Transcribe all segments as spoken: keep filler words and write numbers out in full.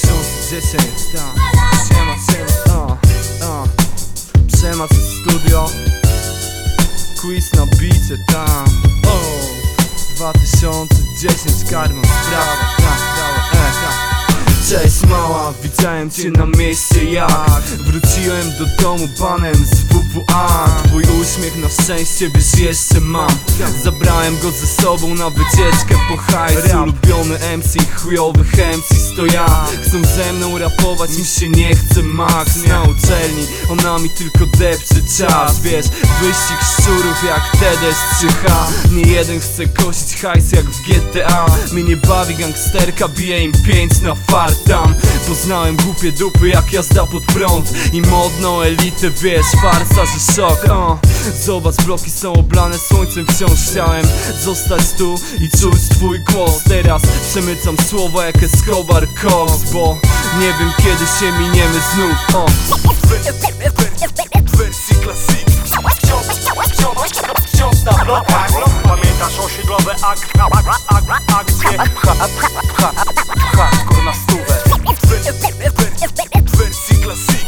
tysiące dziesięć, tak. Siema, siema, o, o. Przemoc studio, quiz na bicie, tam. O, dwa tysiące dziesięć, karma, sprawa, tak, sprawa, e, tak. Cześć mała, widziałem cię na mieście jak wróciłem do domu panem z W W A. Twój uśmiech na szczęście wiesz jeszcze mam. Zabrałem go ze sobą na wycieczkę po hajsu. Ulubiony M C chujowych M C to ja. Chcą ze mną rapować, mi się nie chce Max. Na uczelni, ona mi tylko depcze czas. Wiesz, wyścig szczurów jak T D S trzy H. Nie jeden chce kosić hajs jak w G T A. Mnie nie bawi gangsterka, bije im pięć na fart. Tam poznałem głupie dupy jak jazda pod prąd i modną elitę, wiesz, farsa, że szok. o. Zobacz, bloki są oblane słońcem, wciąż chciałem zostać tu i czuć twój głos. Teraz przemycam słowa jak Escobar Cox, bo nie wiem kiedy się miniemy znów. o. W wersji klasik wciąż na blokach. Pamiętasz osiedlowe ak ak akcje? Hardcore na stówę. W wersji klasik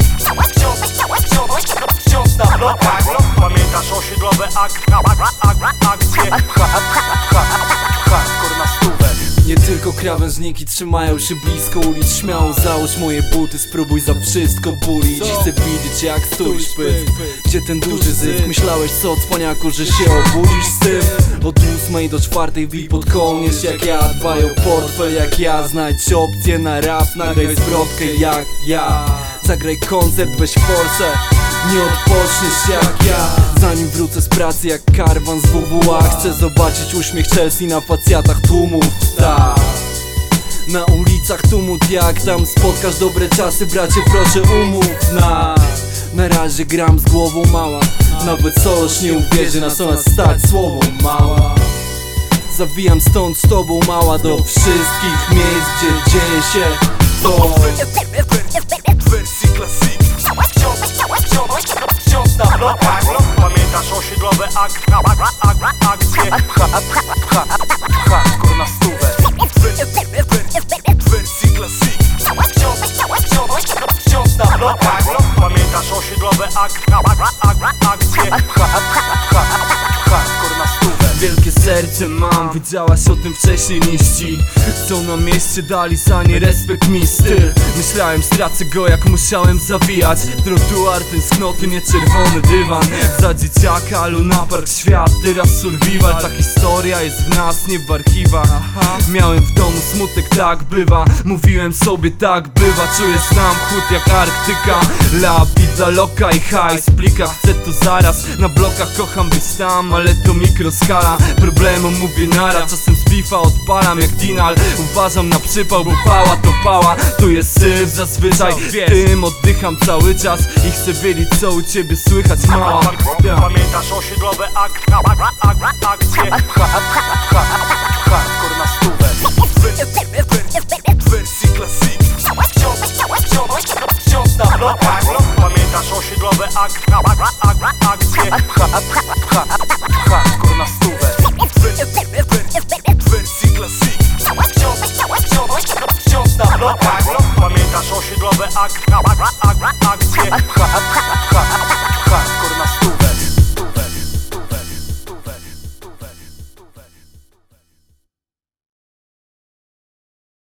wciąż na blokach. Pamiętasz osiedlowe ak akcje? Hardcore na stówę. Nie tylko krawężniki trzymają się blisko ulic. Śmiało załóż moje buty, spróbuj za wszystko bulić. Chcę widzieć jak stójsz pysk, gdzie ten duży zysk. Myślałeś co, cwaniaku, że się obudzisz z tym? Od ósmej do czwartej bij pod kołnierz jak ja. Dbaj o portfel jak ja, znajdź opcję na rap. Nagraj zwrotkę jak ja. Zagraj koncert, weź forsę, nie odpoczniesz jak ja. Zanim wrócę z pracy jak karwan z W W A. Chcę zobaczyć uśmiech Chelsea na facjatach tłumów, tak. Na ulicach tumult jak tam spotkasz dobre czasy, bracie proszę umów na. Na razie gram z głową mała, nawet Soros nie uwierzy na co nas stać słowo mała. Zawijam stąd z tobą mała do wszystkich miejsc, gdzie dzieje się to. W wersji klasik wciąż na blokach. Pamiętasz osiedlowe ak akcje? Hardcore na stówę. W wersji klasik wciąż na blokach. Pamiętasz osiedlowe ak akcje? Hardcore na stówę. Wielkie serce mam, wiedziałaś o tym wcześniej niż ci. Chcą na mieście dali za nie respekt mi styl. Myślałem stracę go jak musiałem zawijać. Trotuar, tęsknoty, nie czerwony dywan. Za dzieciaka, Luna Park, świat, teraz survival. Ta historia jest w nas, nie w archiwach. Miałem w domu smutek, tak bywa. Mówiłem sobie tak bywa. Czuję znam chłód jak Arktyka. La pizza, loka i hajs w plikach. Chcę to zaraz, na blokach kocham być tam, ale to mikroskala. Problemom mówię nara, czasem z bifa odpalam jak Dinal. Uważam na przypał, bo pała to pała. Tu jest syf zazwyczaj, tym oddycham cały czas. I chcę wiedzieć co u ciebie słychać mała. Pamiętasz osiedlowe ak akcje? Hardcore na stówę. W wersji klasik wciąż na blokach. Pamiętasz osiedlowe ak akcje? Hardcore na stówę. W wersji klasik wciąż na blokach. Pamiętasz osiedlowe ak akcje?